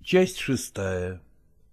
Часть шестая.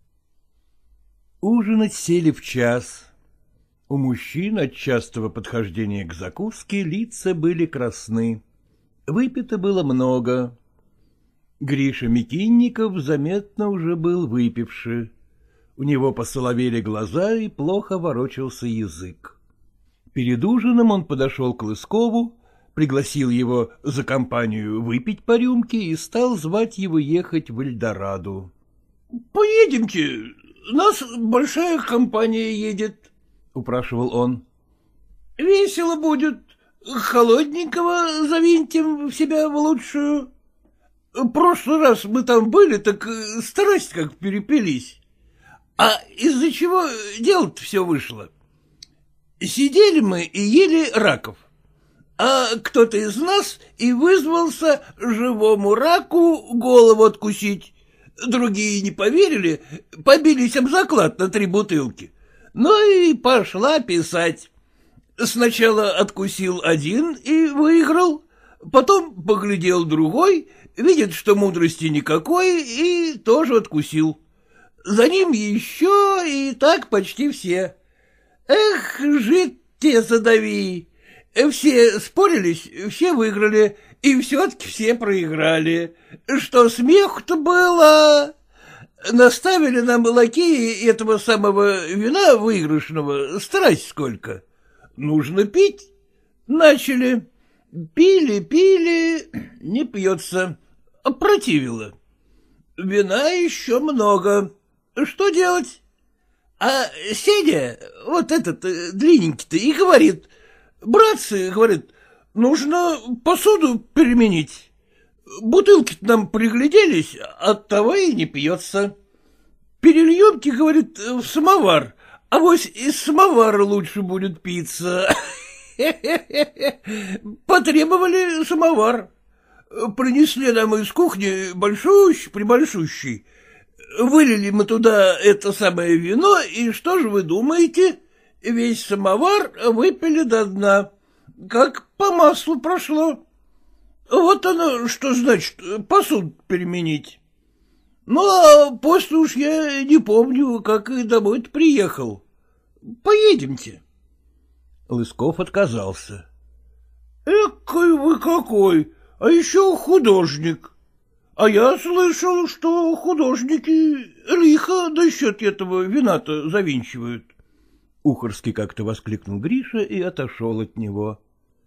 Ужинать сели в час. У мужчин от частого подхождения к закуске лица были красны. Выпито было много. Гриша Микинников заметно уже был выпивший. У него посоловели глаза и плохо ворочался язык. Перед ужином он подошел к Лыскову, пригласил его за компанию выпить по рюмке и стал звать его ехать в Эльдораду. — Поедемте, нас большая компания едет, — упрашивал он. — Весело будет, холодненького завинтим в себя в лучшую. Прошлый раз мы там были, так страсть как перепились. А из-за чего дело-то все вышло? Сидели мы и ели раков. А кто-то из нас и вызвался живому раку голову откусить. Другие не поверили, побились об заклад на 3 бутылки. Ну и пошла писать. Сначала откусил один и выиграл, потом поглядел другой, видит, что мудрости никакой, и тоже откусил. За ним еще и так почти все. Эх, жить те задави! Все спорились, все выиграли, и все-таки все проиграли. Что смеху-то было? Наставили нам лакеи этого самого вина выигрышного, страсть сколько. Нужно пить. Начали. Пили, не пьется. Противило. Вина еще много. Что делать? А Сеня, вот этот длинненький-то, и говорит: братцы, говорит, нужно посуду переменить. Бутылки-то нам пригляделись, оттого и не пьется. Перельемте, говорит, в самовар, авось из самовара лучше будет питься. Потребовали самовар. Принесли нам из кухни большущий-пребольшущий. Вылили мы туда это самое вино, и что же вы думаете? Весь самовар выпили до дна. Как по маслу прошло. Вот оно, что значит посуду переменить. Ну, а после уж я не помню, как и домой-то приехал. Поедемте. Лысков отказался. — Экой вы какой, а еще художник. А я слышал, что художники лихо до счет этого вина-то завинчивают. Ухарски как-то воскликнул Гриша и отошел от него.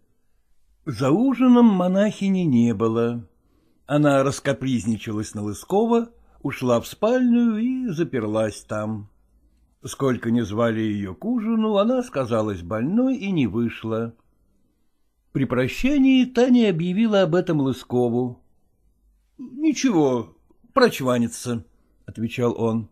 За ужином монахини не было. Она раскапризничалась на Лыскова, ушла в спальню и заперлась там. Сколько ни звали ее к ужину, она сказалась больной и не вышла. При прощании Таня объявила об этом Лыскову. — Ничего, прочванится, — отвечал он.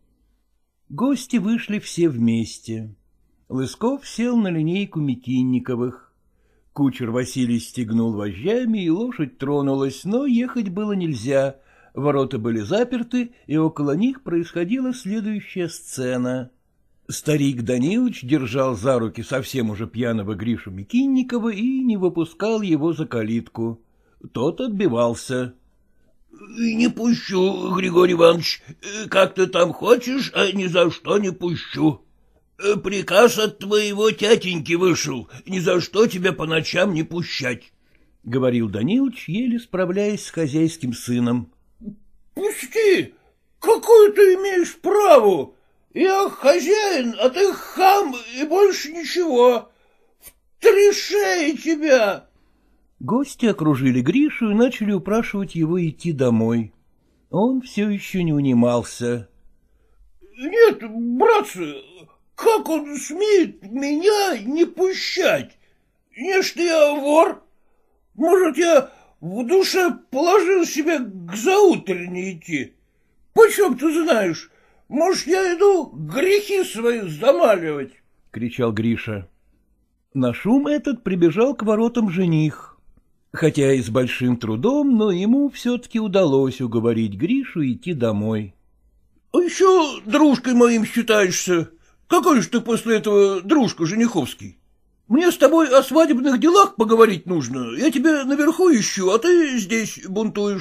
Гости вышли все вместе. Лысков сел на линейку Микинниковых. Кучер Василий стегнул вожжами, и лошадь тронулась, но ехать было нельзя. Ворота были заперты, и около них происходила следующая сцена. Старик Данилыч держал за руки совсем уже пьяного Гришу Микинникова и не выпускал его за калитку. Тот отбивался. — Не пущу, Григорий Иванович, как ты там хочешь, а ни за что не пущу. Приказ от твоего тятеньки вышел, ни за что тебя по ночам не пущать, — говорил Данилыч, еле справляясь с хозяйским сыном. — Пусти! Какое ты имеешь право? Я хозяин, а ты хам, и больше ничего. В 3 шеи тебя! Гости окружили Гришу и начали упрашивать его идти домой. Он все еще не унимался. — Нет, братцы, как он смеет меня не пущать? Не ж я вор. Может, я в душе положил себе к заутренне идти. Почем ты знаешь? Может, я иду грехи свои замаливать? — кричал Гриша. На шум этот прибежал к воротам жених. Хотя и с большим трудом, но ему все-таки удалось уговорить Гришу идти домой. — А еще дружкой моим считаешься. Какой же ты после этого дружка жениховский? Мне с тобой о свадебных делах поговорить нужно. Я тебя наверху ищу, а ты здесь бунтуешь.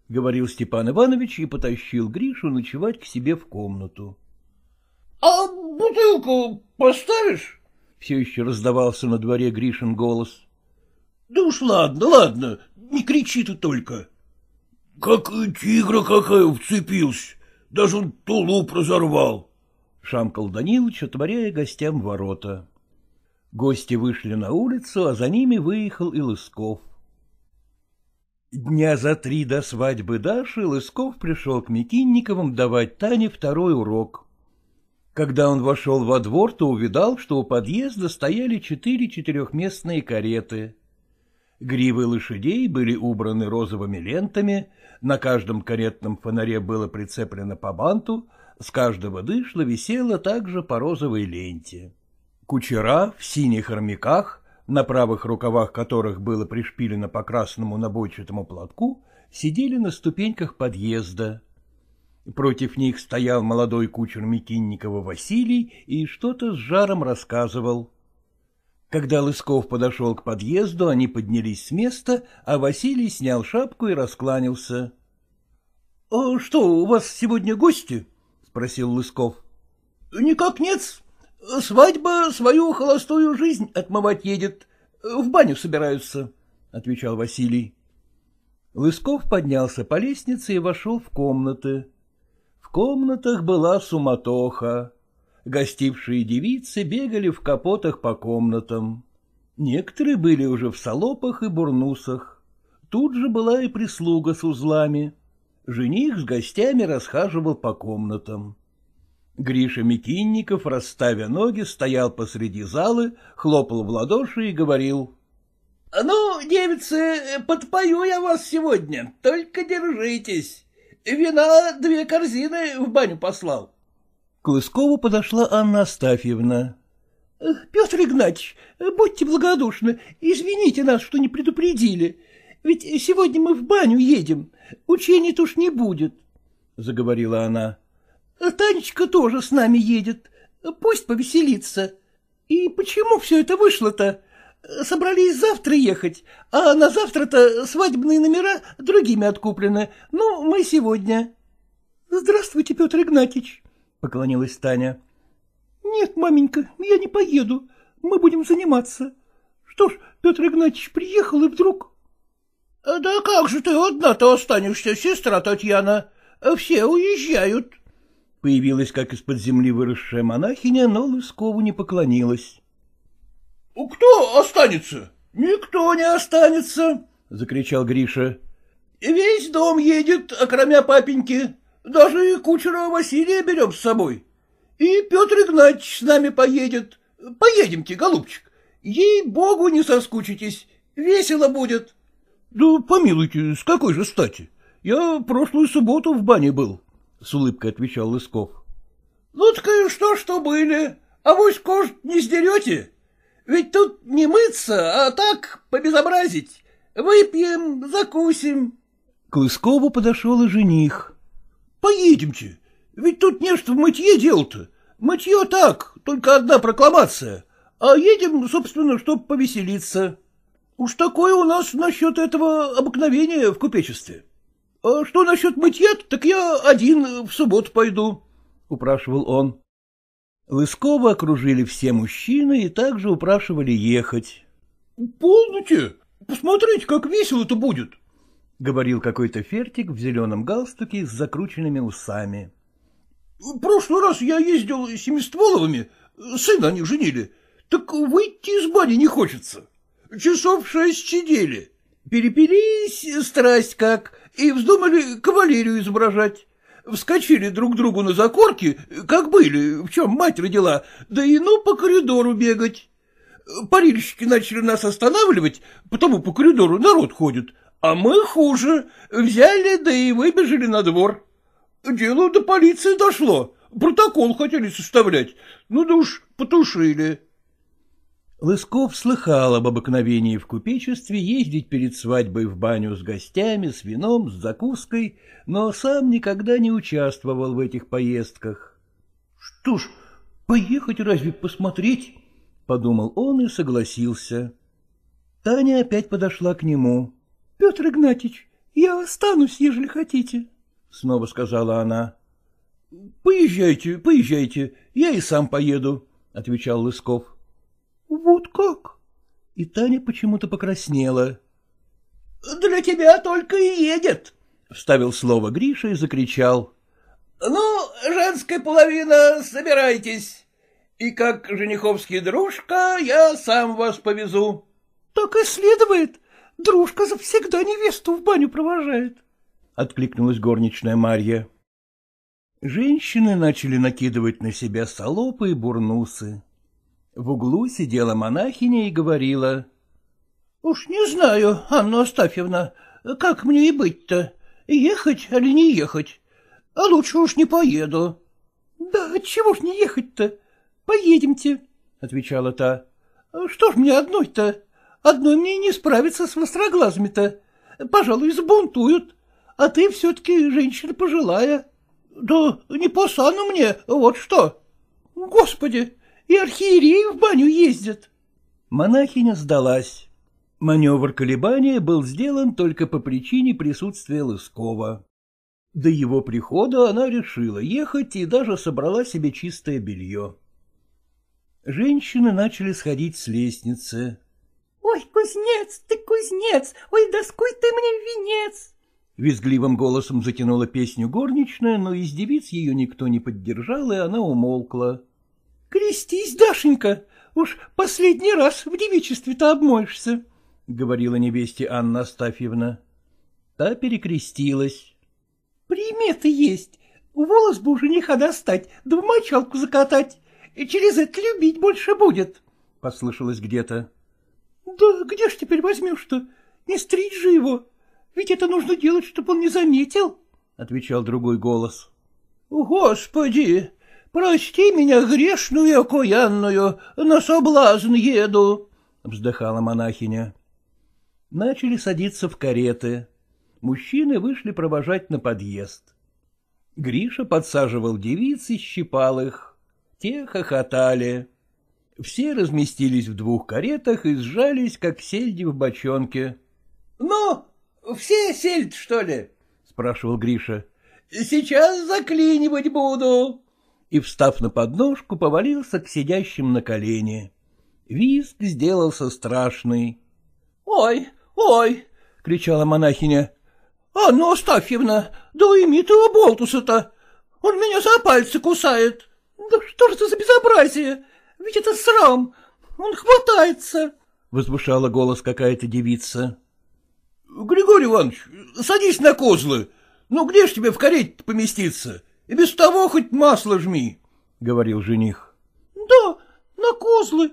— говорил Степан Иванович и потащил Гришу ночевать к себе в комнату. — А бутылку поставишь? — все еще раздавался на дворе Гришин голос. — Да уж ладно, ладно, не кричи ты только. — Как тигра какая вцепился, даже он тулуп разорвал, — шамкал Данилыч, отворяя гостям ворота. Гости вышли на улицу, а за ними выехал и Лысков. Дня за 3 до свадьбы Даши Лысков пришел к Микинниковым давать Тане второй урок. Когда он вошел во двор, то увидал, что у подъезда стояли 4 четырехместные кареты. Гривы лошадей были убраны розовыми лентами, на каждом каретном фонаре было прицеплено по банту, с каждого дышла висела также по розовой ленте. Кучера в синих армяках, на правых рукавах которых было пришпилено по красному набойчатому платку, сидели на ступеньках подъезда. Против них стоял молодой кучер Микинникова Василий и что-то с жаром рассказывал. Когда Лысков подошел к подъезду, они поднялись с места, а Василий снял шапку и раскланялся. — А что, у вас сегодня гости? — спросил Лысков. — Никак нет. Свадьба свою холостую жизнь отмывать едет. В баню собираются, — отвечал Василий. Лысков поднялся по лестнице и вошел в комнаты. В комнатах была суматоха. Гостившие девицы бегали в капотах по комнатам. Некоторые были уже в салопах и бурнусах. Тут же была и прислуга с узлами. Жених с гостями расхаживал по комнатам. Гриша Микинников, расставя ноги, стоял посреди залы, хлопал в ладоши и говорил: — Ну, девицы, подпою я вас сегодня, только держитесь. Вина 2 корзины в баню послал. К Лыскову подошла Анна Астафьевна. — Петр Игнатьевич, будьте благодушны, извините нас, что не предупредили. Ведь сегодня мы в баню едем, учений-то уж не будет, — заговорила она. — Танечка тоже с нами едет, пусть повеселится. И почему все это вышло-то? Собрались завтра ехать, а на завтра-то свадебные номера другими откуплены, ну, мы сегодня. — Здравствуйте, Петр Игнатьевич, — поклонилась Таня. — Нет, маменька, я не поеду, мы будем заниматься. Что ж, Петр Игнатьевич приехал и вдруг... — Да как же ты одна-то останешься, сестра Татьяна? Все уезжают. Появилась, как из-под земли выросшая монахиня, но Лыскову не поклонилась. — Кто останется? — Никто не останется, — закричал Гриша. — Весь дом едет, окромя папеньки. Даже и кучера Василия берем с собой. И Петр Игнатьевич с нами поедет. Поедемте, голубчик. Ей-богу, не соскучитесь. Весело будет. — Да помилуйте, с какой же стати? Я прошлую субботу в бане был, — с улыбкой отвечал Лысков. — Ну так и что были? Авось кожу не сдерете? Ведь тут не мыться, а так побезобразить. Выпьем, закусим. К Лыскову подошел и жених. — Поедемте, ведь тут нечто в мытье дело-то. Мытье так, только одна прокламация, а едем, собственно, чтоб повеселиться. Уж такое у нас насчет этого обыкновения в купечестве. А что насчет мытья, так я один в субботу пойду, — упрашивал он. Лыскова окружили все мужчины и также упрашивали ехать. — Полноте, посмотрите, как весело-то будет, — говорил какой-то фертик в зеленом галстуке с закрученными усами. — В прошлый раз я ездил с Семистволовыми, сына они женили, так выйти из бани не хочется. Часов 6 сидели, перепились страсть как, и вздумали кавалерию изображать. Вскочили друг другу на закорки, как были, в чем мать родила, да и ну по коридору бегать. Парильщики начали нас останавливать, потому по коридору народ ходит, а мы хуже, взяли, да и выбежали на двор. Дело до полиции дошло, протокол хотели составлять, ну да уж потушили. Лысков слыхал об обыкновении в купечестве ездить перед свадьбой в баню с гостями, с вином, с закуской, но сам никогда не участвовал в этих поездках. — Что ж, поехать разве посмотреть? — подумал он и согласился. Таня опять подошла к нему. — Петр Игнатьевич, — Я останусь, ежели хотите, — снова сказала она. — Поезжайте, поезжайте, я и сам поеду, — отвечал Лысков. — Вот как? И Таня почему-то покраснела. — Для тебя только и едет, — вставил слово Гриша и закричал. — Ну, женская половина, собирайтесь. И как жениховский дружка я сам вас повезу. — Так и следует. Дружка завсегда невесту в баню провожает, — откликнулась горничная Марья. Женщины начали накидывать на себя салопы и бурнусы. В углу сидела монахиня и говорила. — Уж не знаю, Анна Астафьевна, как мне и быть-то, ехать или не ехать? А лучше уж не поеду. — Да отчего ж не ехать-то? Поедемте, — отвечала та. — Что ж мне одной-то? Одной мне и не справиться с востроглазыми-то. Пожалуй, сбунтуют. А ты все-таки женщина пожилая. Да не по сану мне, вот что. Господи, и архиереи в баню ездят. Монахиня сдалась. Маневр колебания был сделан только по причине присутствия Лыскова. До его прихода она решила ехать и даже собрала себе чистое белье. Женщины начали сходить с лестницы. — Ой, кузнец, ты кузнец, ой, доской ты мне венец! Визгливым голосом затянула песню горничная, но из девиц ее никто не поддержал, и она умолкла. — Крестись, Дашенька, уж последний раз в девичестве-то обмоешься, — говорила невесте Анна Астафьевна. Та перекрестилась. — Приметы есть. Волос бы у жениха достать, да в мочалку закатать. И через это любить больше будет, — послышалось где-то. — Да где ж теперь возьмешь-то? Не стричь же его. Ведь это нужно делать, чтобы он не заметил, — отвечал другой голос. — Господи, прости меня грешную и окаянную, на соблазн еду, — вздыхала монахиня. Начали садиться в кареты. Мужчины вышли провожать на подъезд. Гриша подсаживал девиц и щипал их. Те хохотали. Все разместились в двух каретах и сжались, как сельди в бочонке. — Ну, все сельдь, что ли? — спрашивал Гриша. — Сейчас заклинивать буду. И, встав на подножку, повалился к сидящим на колени. Визг сделался страшный. — Ой, ой! — кричала монахиня. — Анна Астафьевна, да уйми ты оболтуса-то! Он меня за пальцы кусает. Да что же это за безобразие? Ведь это срам! Он хватается! — возвышала голос какая-то девица. — Григорий Иванович, садись на козлы. Ну где ж тебе в карете поместиться? И без того хоть масло жми, — говорил жених. — Да, на козлы,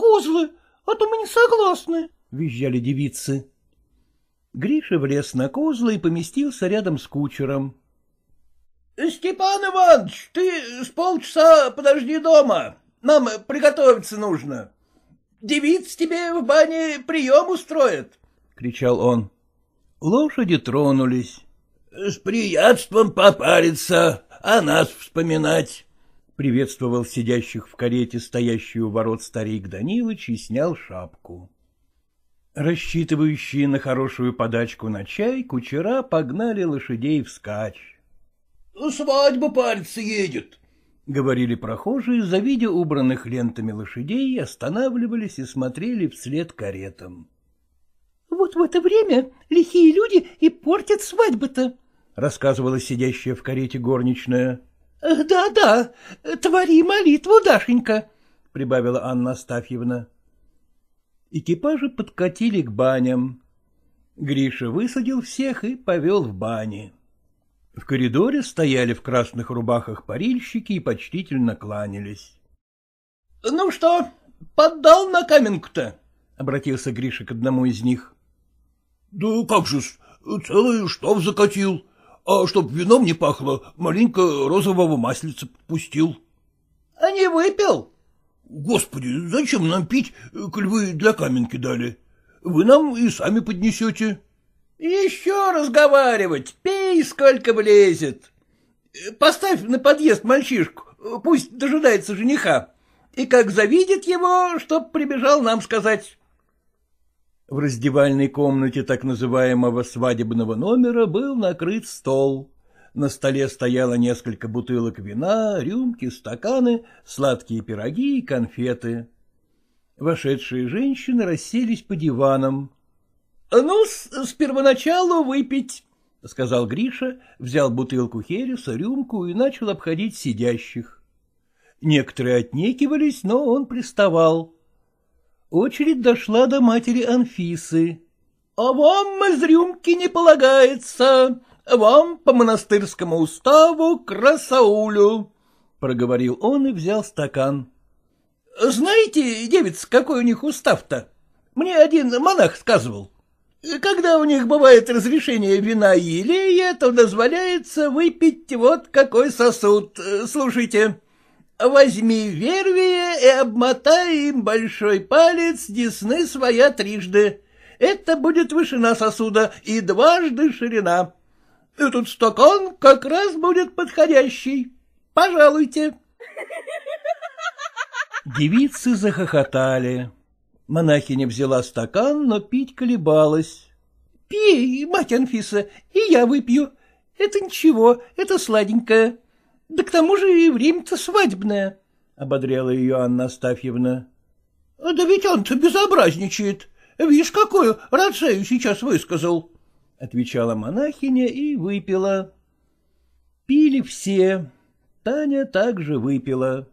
а то мы не согласны, — визжали девицы. Гриша влез на козлы и поместился рядом с кучером. — Степан Иванович, ты с полчаса подожди дома. Нам приготовиться нужно. Девиц тебе в бане прием устроят, — кричал он. Лошади тронулись. — С приятством попариться, а нас вспоминать, — приветствовал сидящих в карете стоящий у ворот старик Данилыч и снял шапку. Рассчитывающие на хорошую подачку на чай, кучера погнали лошадей вскачь. — Свадьба париться едет, — говорили прохожие, завидя убранных лентами лошадей, останавливались и смотрели вслед каретам. — Вот в это время лихие люди и портят свадьбы-то, — рассказывала сидящая в карете горничная. — Да, твори молитву, Дашенька, — прибавила Анна Астафьевна. Экипажи подкатили к баням. Гриша высадил всех и повел в бани. В коридоре стояли в красных рубахах парильщики и почтительно кланялись. — Ну что, поддал на каменку-то? — обратился Гриша к одному из них. — Да как же-с, целый штоф закатил, а чтоб вином не пахло, маленько розового маслица пустил. — А не выпил? — Господи, зачем нам пить, коль вы для каменки дали? Вы нам и сами поднесете. — Еще разговаривать, пей, сколько влезет. Поставь на подъезд мальчишку, пусть дожидается жениха, и как завидит его, чтоб прибежал нам сказать. В раздевальной комнате так называемого свадебного номера был накрыт стол. На столе стояло несколько бутылок вина, рюмки, стаканы, сладкие пироги и конфеты. Вошедшие женщины расселись по диванам. — Ну, с первоначалу выпить, — сказал Гриша, взял бутылку хереса, рюмку и начал обходить сидящих. Некоторые отнекивались, но он приставал. Очередь дошла до матери Анфисы. — А вам из рюмки не полагается, вам по монастырскому уставу к Расаулю, — проговорил он и взял стакан. — Знаете, девица, какой у них устав-то? Мне один монах сказывал. Когда у них бывает разрешение вина и елея, то дозволяется выпить вот какой сосуд. Слушайте. Возьми вервия и обмотай им большой палец десны своя трижды. Это будет вышина сосуда и дважды ширина. Этот стакан как раз будет подходящий. Пожалуйте. Девицы захохотали. Монахиня взяла стакан, но пить колебалась. — Пей, мать Анфиса, и я выпью. Это ничего, это сладенькое. Да к тому же и время-то свадебное, — ободряла ее Анна Астафьевна. — Да ведь он-то безобразничает. Видишь, какую рацию сейчас высказал, — отвечала монахиня и выпила. Пили все. Таня также выпила.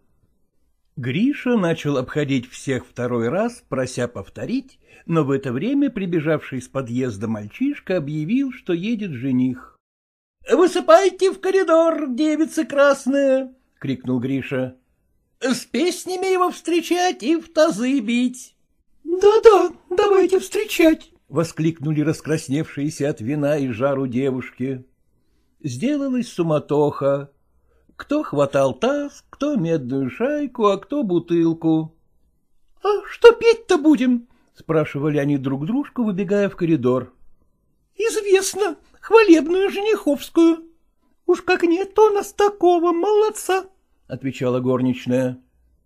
Гриша начал обходить всех второй раз, прося повторить, но в это время прибежавший с подъезда мальчишка объявил, что едет жених. — Высыпайте в коридор, девицы красные! — крикнул Гриша. — С песнями его встречать и в тазы бить. Да, давайте встречать! — воскликнули раскрасневшиеся от вина и жару девушки. Сделалась суматоха. Кто хватал таз, кто медную шайку, а кто бутылку. — А что петь-то будем? — спрашивали они друг дружку, выбегая в коридор. — Известно, хвалебную жениховскую. Уж как нет, то у нас такого молодца, — отвечала горничная.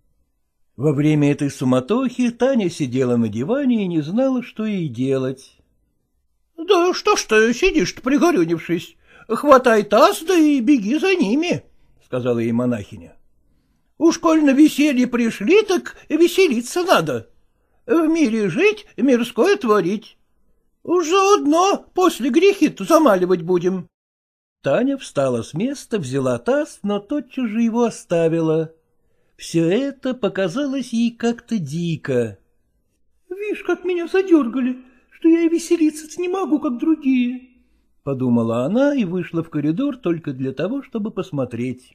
Во время этой суматохи Таня сидела на диване и не знала, что ей делать. — Да что ж ты сидишь-то, пригорюнившись? Хватай таз, да и беги за ними, — сказала ей монахиня. — Уж коль на веселье пришли, так веселиться надо. В мире жить, мирское творить. Уж заодно после грехи-то замаливать будем. Таня встала с места, взяла таз, но тотчас же его оставила. Все это показалось ей как-то дико. — Вишь, как меня задергали, что я и веселиться не могу, как другие, — подумала она и вышла в коридор только для того, чтобы посмотреть.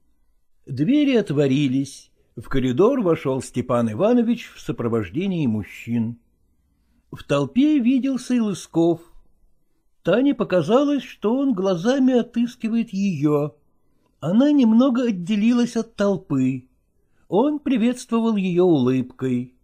Двери отворились. В коридор вошел Степан Иванович в сопровождении мужчин. В толпе виделся и Лысков. Тане показалось, что он глазами отыскивает ее. Она немного отделилась от толпы. Он приветствовал ее улыбкой.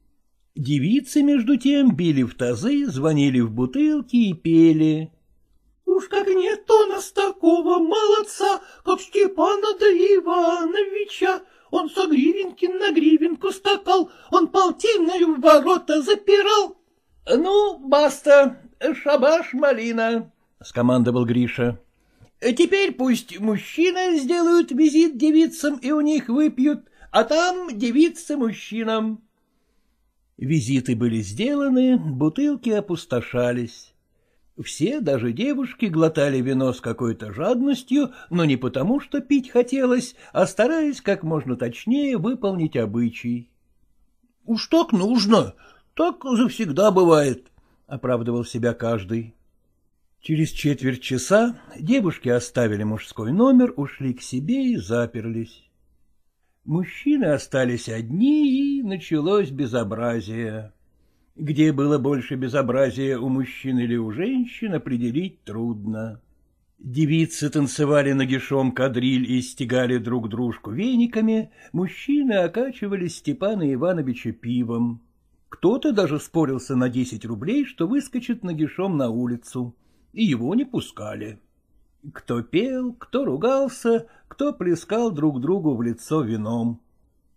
Девицы, между тем, били в тазы, звонили в бутылки и пели. — Уж как нет у нас такого молодца, как Степана да Ивановича. Он со гривенки на гривенку скакал, он полтиною в ворота запирал. — Ну, баста, шабаш малина, — скомандовал Гриша. — Теперь пусть мужчины сделают визит девицам и у них выпьют, а там девицы мужчинам. Визиты были сделаны, бутылки опустошались. Все, даже девушки, глотали вино с какой-то жадностью, но не потому, что пить хотелось, а стараясь как можно точнее выполнить обычай. — Уж так нужно, так завсегда бывает, — оправдывал себя каждый. Через четверть часа девушки оставили мужской номер, ушли к себе и заперлись. Мужчины остались одни, и началось безобразие. Где было больше безобразия, у мужчин или у женщин, определить трудно. Девицы танцевали нагишом кадриль и стегали друг дружку вениками, мужчины окачивали Степана Ивановича пивом. Кто-то даже спорился на 10 рублей, что выскочит нагишом на улицу, и его не пускали. Кто пел, кто ругался, кто плескал друг другу в лицо вином.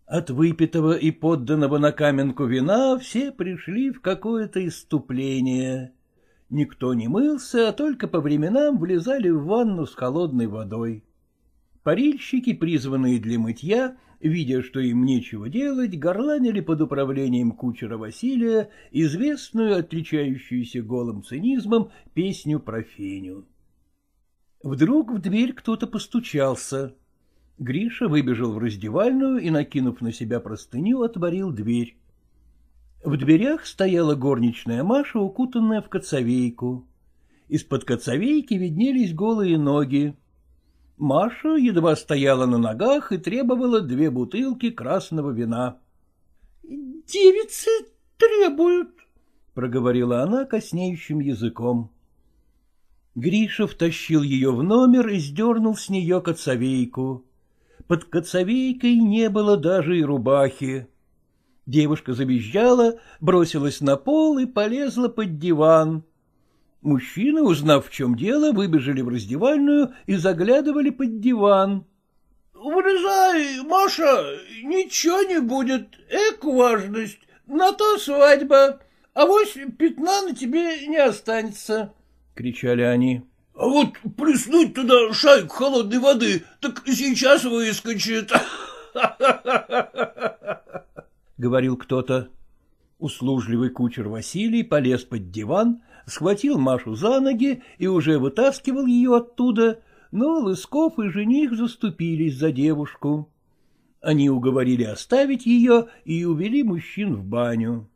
От выпитого и подданного на каменку вина все пришли в какое-то исступление. Никто не мылся, а только по временам влезали в ванну с холодной водой. Парильщики, призванные для мытья, видя, что им нечего делать, горланили под управлением кучера Василия известную, отличающуюся голым цинизмом, песню про Феню. Вдруг в дверь кто-то постучался. Гриша выбежал в раздевальную и, накинув на себя простыню, отворил дверь. В дверях стояла горничная Маша, укутанная в коцовейку. Из-под коцовейки виднелись голые ноги. Маша едва стояла на ногах и требовала 2 бутылки красного вина. — Девицы требуют, — проговорила она коснеющим языком. Гриша втащил ее в номер и сдернул с нее коцовейку. Под коцовейкой не было даже и рубахи. Девушка завизжала, бросилась на пол и полезла под диван. Мужчины, узнав, в чем дело, выбежали в раздевальную и заглядывали под диван. — Вылезай, Маша, ничего не будет, важность, на то свадьба, авось пятна на тебе не останется, — кричали они. — А вот плеснуть туда шайку холодной воды, так сейчас выскочит, — говорил кто-то. Услужливый кучер Василий полез под диван, схватил Машу за ноги и уже вытаскивал ее оттуда, но Лысков и жених заступились за девушку. Они уговорили оставить ее и увели мужчин в баню.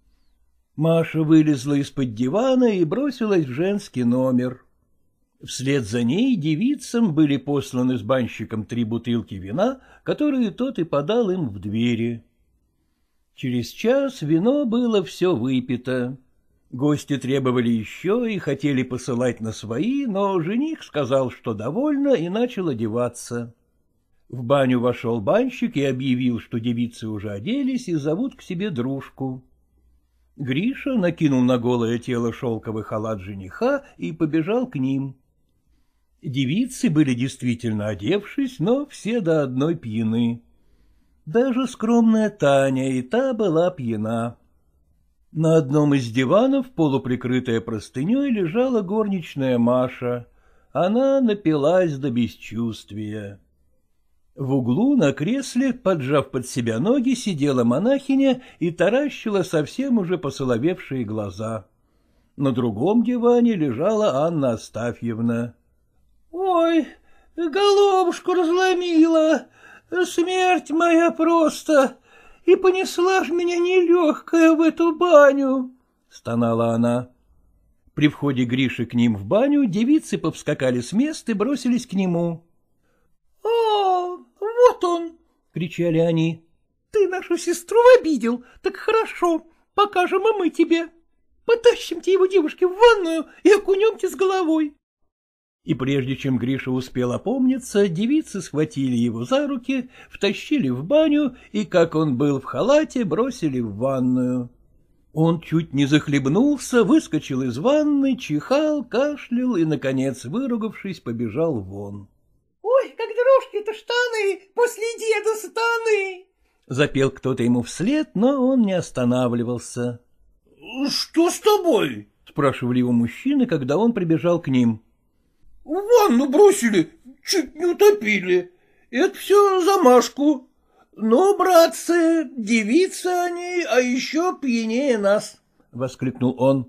Маша вылезла из-под дивана и бросилась в женский номер. Вслед за ней девицам были посланы с банщиком 3 бутылки вина, которые тот и подал им в двери. Через час вино было все выпито. Гости требовали еще и хотели посылать на свои, но жених сказал, что довольно, и начал одеваться. В баню вошел банщик и объявил, что девицы уже оделись и зовут к себе дружку. Гриша накинул на голое тело шелковый халат жениха и побежал к ним. Девицы были действительно одевшись, но все до одной пьяны. Даже скромная Таня и та была пьяна. На одном из диванов, полуприкрытая простыней, лежала горничная Маша. Она напилась до бесчувствия. В углу на кресле, поджав под себя ноги, сидела монахиня и таращила совсем уже посоловевшие глаза. На другом диване лежала Анна Астафьевна. — Ой, головушку разломила, смерть моя просто, и понесла ж меня нелегкая в эту баню, — стонала она. При входе Гриши к ним в баню девицы повскакали с мест и бросились к нему. — вот он! — кричали они. — Ты нашу сестру обидел, так хорошо, покажем и мы тебе. Потащим-те его, девушки, в ванную и окунемте с головой. И прежде чем Гриша успел опомниться, девицы схватили его за руки, втащили в баню и, как он был в халате, бросили в ванную. Он чуть не захлебнулся, выскочил из ванны, чихал, кашлял и, наконец, выругавшись, побежал вон. — Ой, как дрожки-то штаны, после деда станы! — запел кто-то ему вслед, но он не останавливался. — Что с тобой? — спрашивали его мужчины, когда он прибежал к ним. — В ванну бросили, чуть не утопили. Это все за Машку. Ну, братцы, девицы они, а еще пьянее нас, — воскликнул он.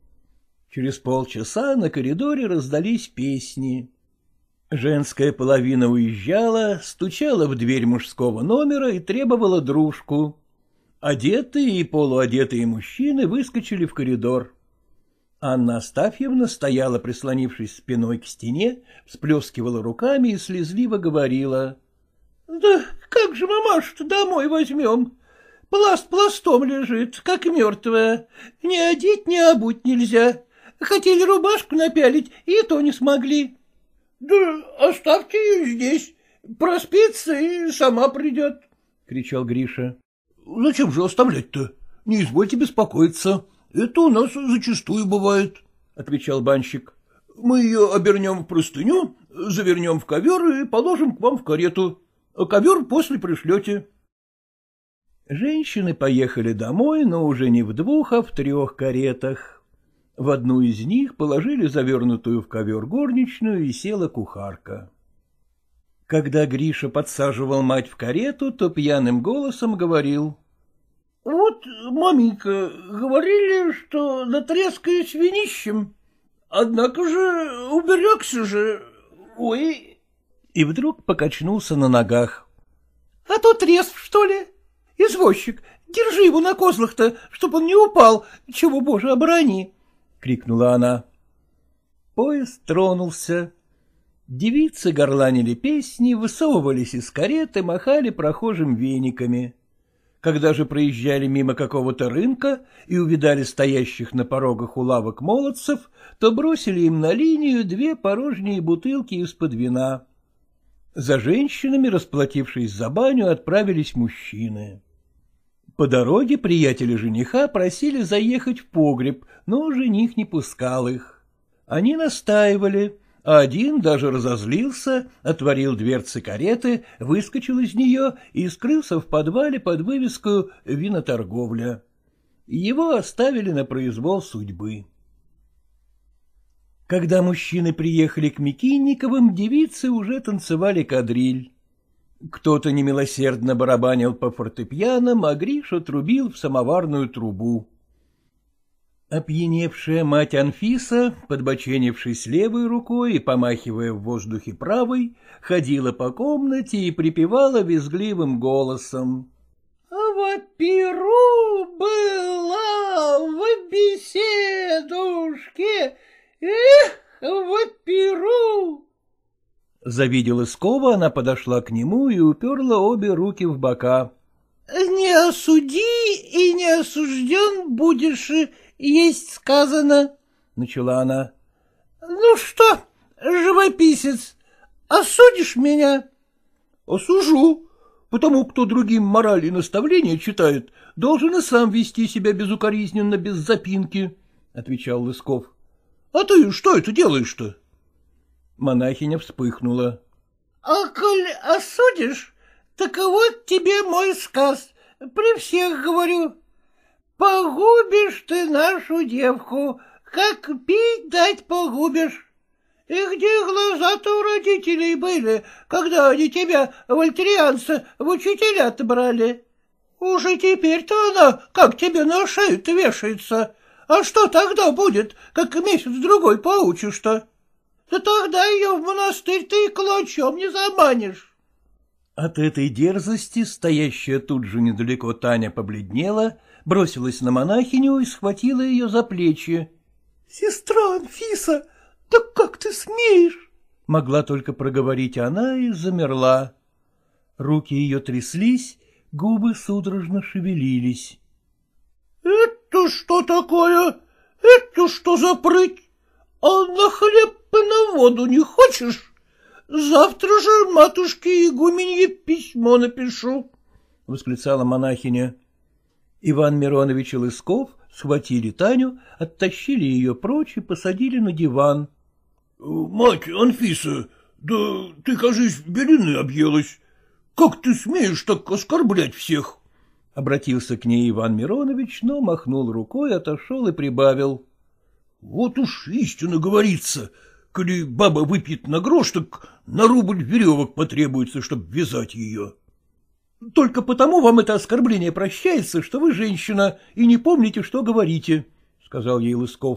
Через полчаса на коридоре раздались песни. Женская половина уезжала, стучала в дверь мужского номера и требовала дружку. Одетые и полуодетые мужчины выскочили в коридор. Анна Астафьевна стояла, прислонившись спиной к стене, всплескивала руками и слезливо говорила. — Да как же мамашу-то домой возьмем? Пласт пластом лежит, как мертвая. Ни одеть, ни обуть нельзя. Хотели рубашку напялить, и то не смогли. — Да оставьте ее здесь, проспится и сама придет, — кричал Гриша. — Зачем же оставлять-то? Не извольте беспокоиться. Это у нас зачастую бывает, — отвечал банщик. — Мы ее обернем в простыню, завернем в ковер и положим к вам в карету. Ковер после пришлете. Женщины поехали домой, но уже не в 2, а в 3 каретах. В одну из них положили завернутую в ковер горничную, и села кухарка. Когда Гриша подсаживал мать в карету, то пьяным голосом говорил: — Вот, маменька, говорили, что натрескаюсь винищем, однако же уберегся же, ой. И вдруг покачнулся на ногах. — А то трезв, что ли? Извозчик, держи его на козлах-то, чтоб он не упал, чего, Боже, оборони! — крикнула она. Поезд тронулся. Девицы горланили песни, высовывались из кареты, махали прохожим вениками. Когда же проезжали мимо какого-то рынка и увидали стоящих на порогах у лавок молодцев, то бросили им на линию 2 порожние бутылки из-под вина. За женщинами, расплатившись за баню, отправились мужчины. По дороге приятели жениха просили заехать в погреб, но жених не пускал их. Они настаивали, а один даже разозлился, отворил дверцы кареты, выскочил из нее и скрылся в подвале под вывеской «Виноторговля». Его оставили на произвол судьбы. Когда мужчины приехали к Микинниковым, девицы уже танцевали кадриль. Кто-то немилосердно барабанил по фортепианам, а Гриша трубил в самоварную трубу. Опьяневшая мать Анфиса, подбоченившись левой рукой и помахивая в воздухе правой, ходила по комнате и припевала визгливым голосом: — В пиру была в беседушке, в пиру. Завидя Лыскова, она подошла к нему и уперла обе руки в бока. — Не осуди и не осужден будешь, есть сказано, — начала она. — Ну что, живописец, осудишь меня? — Осужу, потому кто другим мораль и наставления читает, должен и сам вести себя безукоризненно, без запинки, — отвечал Лысков. — А ты что это делаешь-то? Монахиня вспыхнула. — А коль осудишь, так вот тебе мой сказ, при всех говорю. Погубишь ты нашу девку, как пить дать погубишь. И где глаза-то у родителей были, когда они тебя, вольтерианца, в учителя-то брали? Уже теперь-то она как тебе на шею-то вешается. А что тогда будет, как месяц-другой поучишь-то? Да тогда ее в монастырь ты и калачом не заманишь. От этой дерзости стоящая тут же недалеко Таня побледнела, бросилась на монахиню и схватила ее за плечи. — Сестра Анфиса, да как ты смеешь? — могла только проговорить она и замерла. Руки ее тряслись, губы судорожно шевелились. — Это что такое? Это что за прыть? А на хлеб и на воду не хочешь? Завтра же матушке игуменье письмо напишу, — восклицала монахиня. Иван Миронович и Лысков схватили Таню, оттащили ее прочь и посадили на диван. — Мать Анфиса, да ты, кажись, белины объелась. Как ты смеешь так оскорблять всех? — обратился к ней Иван Миронович, но махнул рукой, отошел и прибавил. — Вот уж истинно говорится, коли баба выпьет на грош, так на рубль веревок потребуется, чтобы вязать ее. — Только потому вам это оскорбление прощается, что вы женщина и не помните, что говорите, — сказал ей Лысков.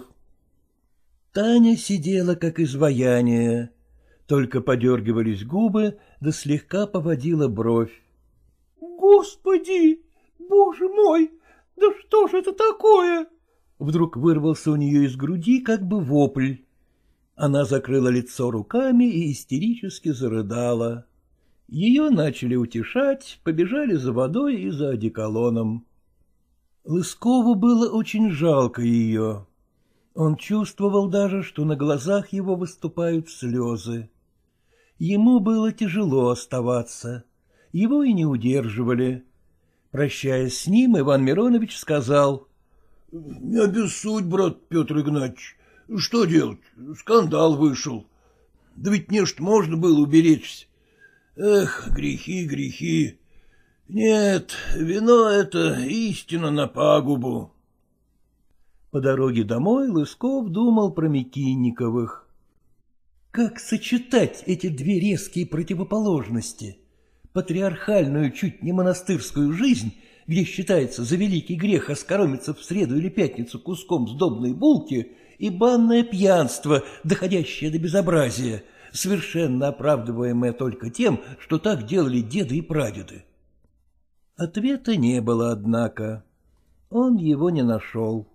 Таня сидела как изваяние, только подергивались губы, да слегка поводила бровь. — Господи, Боже мой, да что ж это такое? Вдруг вырвался у нее из груди как бы вопль. Она закрыла лицо руками и истерически зарыдала. Ее начали утешать, побежали за водой и за одеколоном. Лыскову было очень жалко ее. Он чувствовал даже, что на глазах его выступают слезы. Ему было тяжело оставаться, его и не удерживали. Прощаясь с ним, Иван Миронович сказал: — Не обессудь, брат Петр Игнатьевич, что делать, скандал вышел. Да ведь нечто можно было уберечься. Эх, грехи, грехи. — Нет, вино это истинно на пагубу. По дороге домой Лысков думал про Микинниковых. Как сочетать эти две резкие противоположности? Патриархальную, чуть не монастырскую жизнь, где считается за великий грех оскоромиться в среду или пятницу куском сдобной булки, и банное пьянство, доходящее до безобразия, совершенно оправдываемое только тем, что так делали деды и прадеды. Ответа не было, однако. Он его не нашел.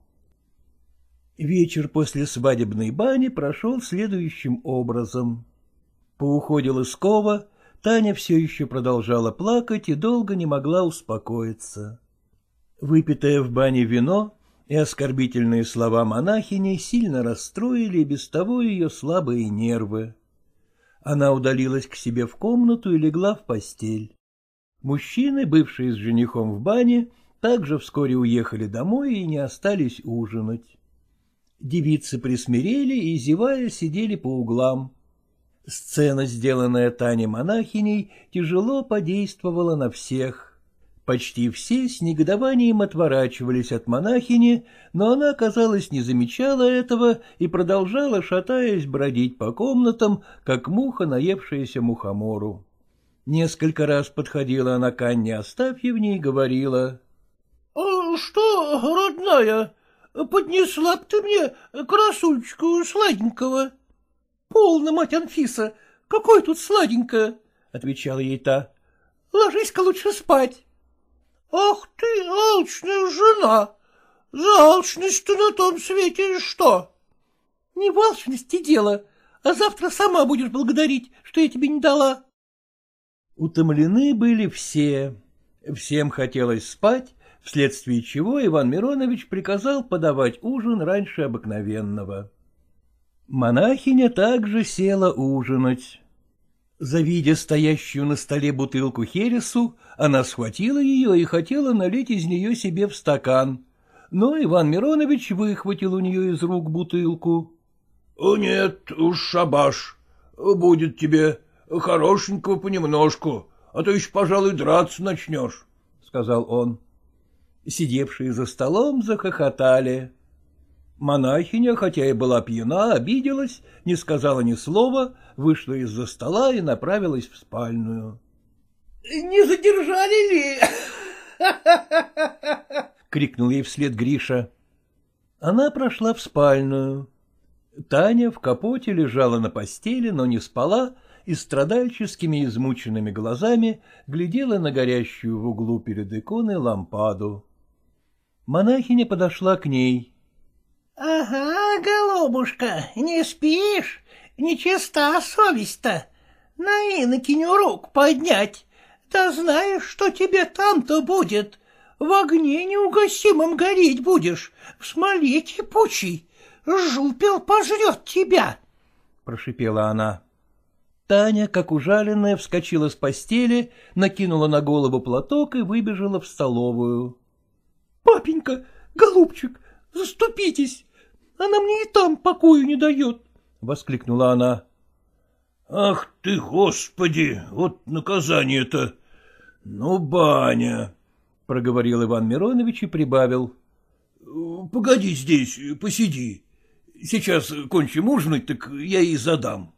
Вечер после свадебной бани прошел следующим образом. По уходе Лыскова Таня все еще продолжала плакать и долго не могла успокоиться. Выпитое в бане вино и оскорбительные слова монахини сильно расстроили и без того ее слабые нервы. Она удалилась к себе в комнату и легла в постель. Мужчины, бывшие с женихом в бане, также вскоре уехали домой и не остались ужинать. Девицы присмирели и, зевая, сидели по углам. Сцена, сделанная Таней монахиней, тяжело подействовала на всех. Почти все с негодованием отворачивались от монахини, но она, казалось, не замечала этого и продолжала, шатаясь, бродить по комнатам, как муха, наевшаяся мухомору. Несколько раз подходила она к Анне Астафьевне и говорила: — Что, родная, поднесла б ты мне красульчику сладенького? — Полно, мать Анфиса, какое тут сладенькое, — отвечала ей та. — Ложись-ка лучше спать. — Ах ты, алчная жена! За алчность-то на том свете что? — Не в алчности дело, а завтра сама будешь благодарить, что я тебе не дала. Утомлены были все. Всем хотелось спать, вследствие чего Иван Миронович приказал подавать ужин раньше обыкновенного. Монахиня также села ужинать. Завидя стоящую на столе бутылку хересу, она схватила ее и хотела налить из нее себе в стакан, но Иван Миронович выхватил у нее из рук бутылку. — Нет уж, шабаш, будет тебе хорошенького понемножку, а то еще, пожалуй, драться начнешь, — сказал он. Сидевшие за столом захохотали. Монахиня, хотя и была пьяна, обиделась, не сказала ни слова, вышла из-за стола и направилась в спальную. — Не задержали ли? — крикнул ей вслед Гриша. Она прошла в спальную. Таня в капоте лежала на постели, но не спала, и страдальческими измученными глазами глядела на горящую в углу перед иконой лампаду. Монахиня подошла к ней. — Ага, голубушка, не спишь? Нечиста совесть-то. На инокиню рук поднять. Да знаешь, что тебе там-то будет? В огне неугасимом гореть будешь, в смоле кипучей. Жупел пожрет тебя, — прошипела она. Таня, как ужаленная, вскочила с постели, накинула на голову платок и выбежала в столовую. — Папенька, голубчик, заступитесь, она мне и там покою не дает, — воскликнула она. — Ах ты, Господи, вот наказание-то! Ну, баня! — проговорил Иван Миронович и прибавил. — Погоди здесь, посиди. Сейчас кончим ужинать, так я ей задам.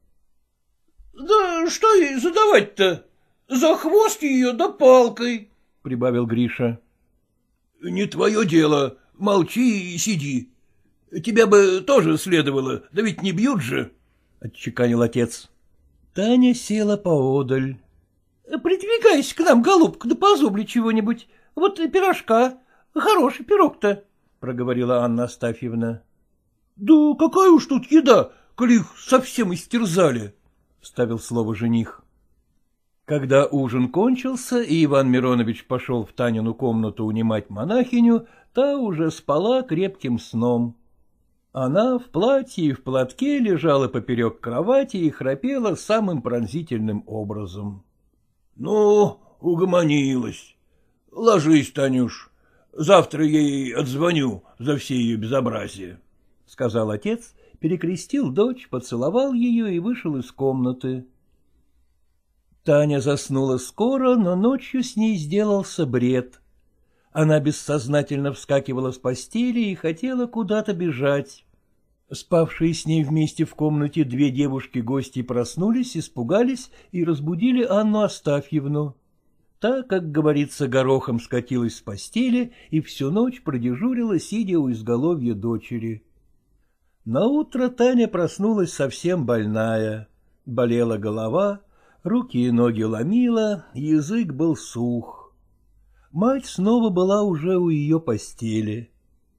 — Да что ей задавать-то? За хвост ее да палкой, — прибавил Гриша. — Не твое дело, молчи и сиди. Тебя бы тоже следовало, да ведь не бьют же, — отчеканил отец. Таня села поодаль. — Придвигайся к нам, голубка, да позубли чего-нибудь. Вот пирожка, хороший пирог-то, — проговорила Анна Астафьевна. — Да какая уж тут еда, коли их совсем истерзали, — вставил слово жених. Когда ужин кончился, и Иван Миронович пошел в Танину комнату унимать монахиню, та уже спала крепким сном. Она в платье и в платке лежала поперек кровати и храпела самым пронзительным образом. — Ну, угомонилась. Ложись, Танюш, завтра я ей отзвоню за все ее безобразие, — сказал отец, перекрестил дочь, поцеловал ее и вышел из комнаты. Таня заснула скоро, но ночью с ней сделался бред. Она бессознательно вскакивала с постели и хотела куда-то бежать. Спавшие с ней вместе в комнате две девушки-гости проснулись, испугались и разбудили Анну Астафьевну. Та, как говорится, горохом скатилась с постели и всю ночь продежурила, сидя у изголовья дочери. Наутро Таня проснулась совсем больная. Болела голова, руки и ноги ломила, язык был сух. Мать снова была уже у ее постели.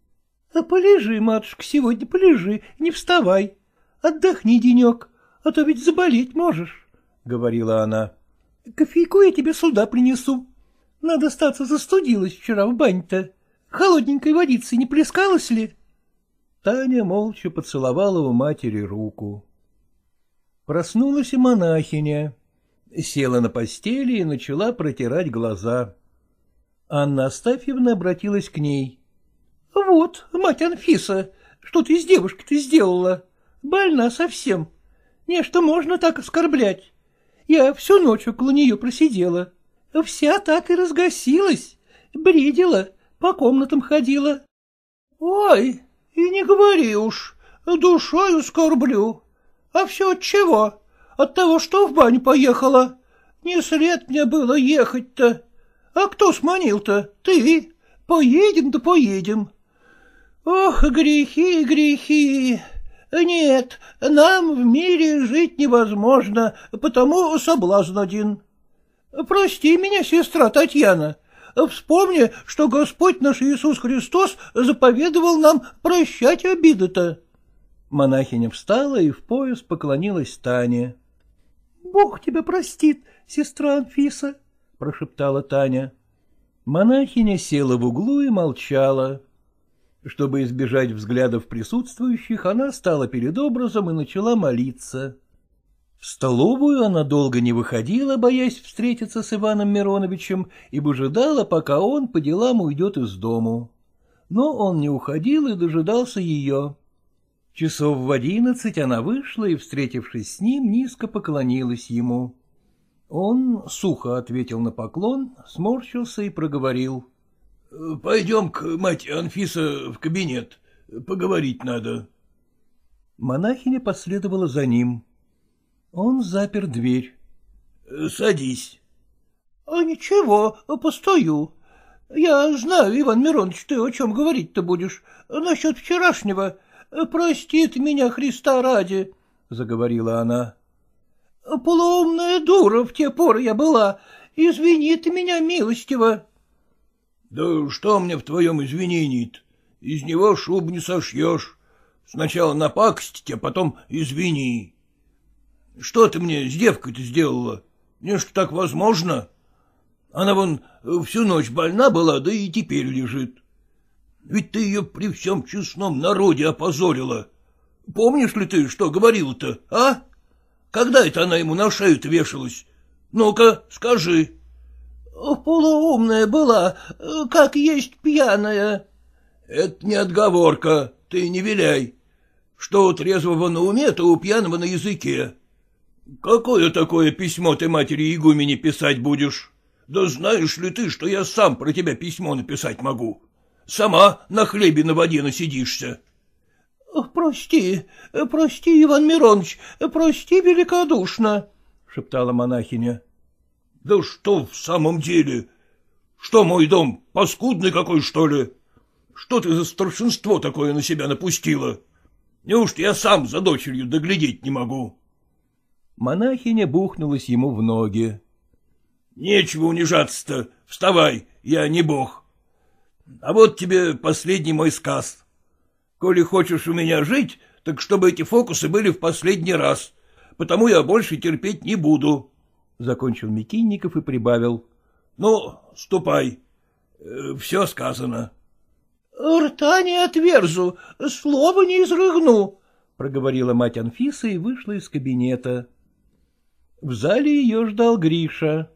— Полежи, матушка, сегодня полежи, не вставай. Отдохни денек, а то ведь заболеть можешь, — говорила она. — Кофейку я тебе сюда принесу. Надо, статься, застудилась вчера в бане-то. Холодненькой водицы не плескалась ли? Таня молча поцеловала у матери руку. Проснулась и монахиня. Села на постели и начала протирать глаза. Анна Астафьевна обратилась к ней. — Вот, мать Анфиса, что ты с девушкой-то сделала? Больна совсем. Нечто можно так оскорблять. Я всю ночь около нее просидела. Вся так и разгасилась, бредила, по комнатам ходила. — Ой, и не говори уж, душою скорблю. А все от чего? От того, что в баню поехала. Не след мне было ехать-то. А кто сманил-то? Ты. Поедем да поедем. Ох, грехи, грехи. Нет, нам в мире жить невозможно, потому соблазн один. Прости меня, сестра Татьяна. Вспомни, что Господь наш Иисус Христос заповедовал нам прощать обиды-то. Монахиня встала и в пояс поклонилась Тане. — Бог тебя простит, сестра Анфиса, — прошептала Таня. Монахиня села в углу и молчала. Чтобы избежать взглядов присутствующих, она стала перед образом и начала молиться. В столовую она долго не выходила, боясь встретиться с Иваном Мироновичем, и выжидала, пока он по делам уйдет из дому. Но он не уходил и дожидался ее. Часов в 11 она вышла и, встретившись с ним, низко поклонилась ему. Он сухо ответил на поклон, сморщился и проговорил. — Пойдем-ка, мать Анфиса, в кабинет. Поговорить надо. Монахиня последовала за ним. Он запер дверь. — Садись. — Ничего, постою. Я знаю, Иван Миронович, ты о чем говорить-то будешь. Насчет вчерашнего. Простит меня Христа ради, — заговорила она. — Полоумная дура в те поры я была. Извини ты меня милостиво. — Да что мне в твоем извинении-то? Из него шубу не сошьешь. Сначала напакостить, а потом извини. Что ты мне с девкой-то сделала? Мне что, так возможно? Она вон всю ночь больна была, да и теперь лежит. Ведь ты ее при всем честном народе опозорила. Помнишь ли ты, что говорила-то, а? Когда это она ему на шею-то вешалась? Ну-ка, скажи. — Полуумная была, как есть пьяная. — Это не отговорка, ты не виляй. Что у трезвого на уме, то у пьяного на языке. Какое такое письмо ты матери игумене писать будешь? Да знаешь ли ты, что я сам про тебя письмо написать могу? Сама на хлебе на воде насидишься. — Прости, прости, Иван Миронович, прости великодушно, — шептала монахиня. — Да что в самом деле? Что, мой дом паскудный какой, что ли? Что ты за старшинство такое на себя напустила? Неужто я сам за дочерью доглядеть не могу? Монахиня бухнулась ему в ноги. — Нечего унижаться-то, вставай, я не бог. А вот тебе последний мой сказ. Коли хочешь у меня жить, так чтобы эти фокусы были в последний раз, потому я больше терпеть не буду. Закончил Микинников и прибавил. — Ну, ступай. Все сказано. — Рта не отверзу, слова не изрыгну, — проговорила мать Анфиса и вышла из кабинета. В зале ее ждал Гриша.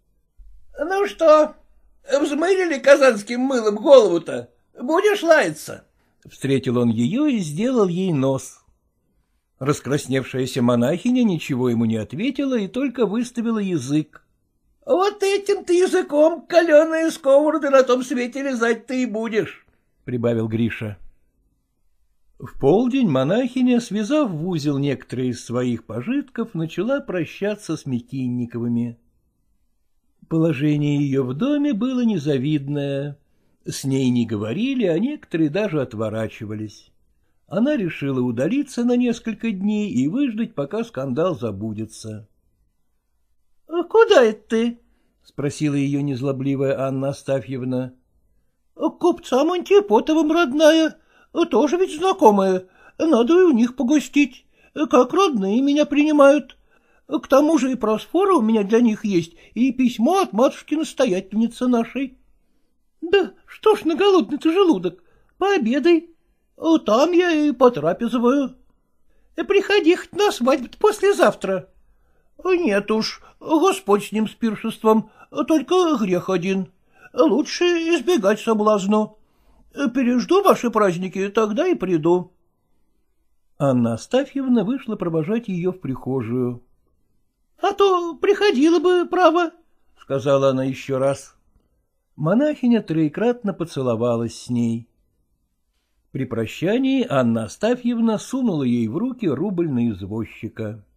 — Ну что, взмылили казанским мылом голову-то? Будешь лаяться? Встретил он ее и сделал ей нос. Раскрасневшаяся монахиня ничего ему не ответила и только выставила язык. — Вот этим-то языком каленые сковороды на том свете лизать ты и будешь, — прибавил Гриша. В полдень монахиня, связав в узел некоторые из своих пожитков, начала прощаться с Митинниковыми. Положение ее в доме было незавидное. С ней не говорили, а некоторые даже отворачивались. Она решила удалиться на несколько дней и выждать, пока скандал забудется. — Куда это ты? — спросила ее незлобливая Анна Астафьевна. — К купцам Антипотовым, родная. Тоже ведь знакомая. Надо и у них погостить. Как родные меня принимают. К тому же и просфора у меня для них есть, и письмо от матушки-настоятельницы нашей. — Да что ж на голодный-то желудок? Пообедай. Там я и потрапезываю. Приходи хоть на свадьбу послезавтра. Нет уж, Господь с ним, с пиршеством, только грех один. Лучше избегать соблазну. Пережду ваши праздники, тогда и приду. Анна Астафьевна вышла провожать ее в прихожую. — А то приходила бы, право, — сказала она еще раз. Монахиня троекратно поцеловалась с ней. При прощании Анна Астафьевна сунула ей в руки рубль на извозчика.